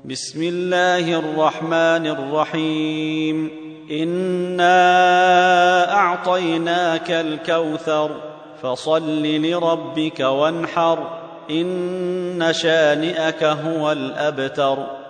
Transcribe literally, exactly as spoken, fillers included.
بسم الله الرحمن الرحيم. إنا أعطيناك الكوثر فصل لربك وانحر إن شانئك هو الأبتر.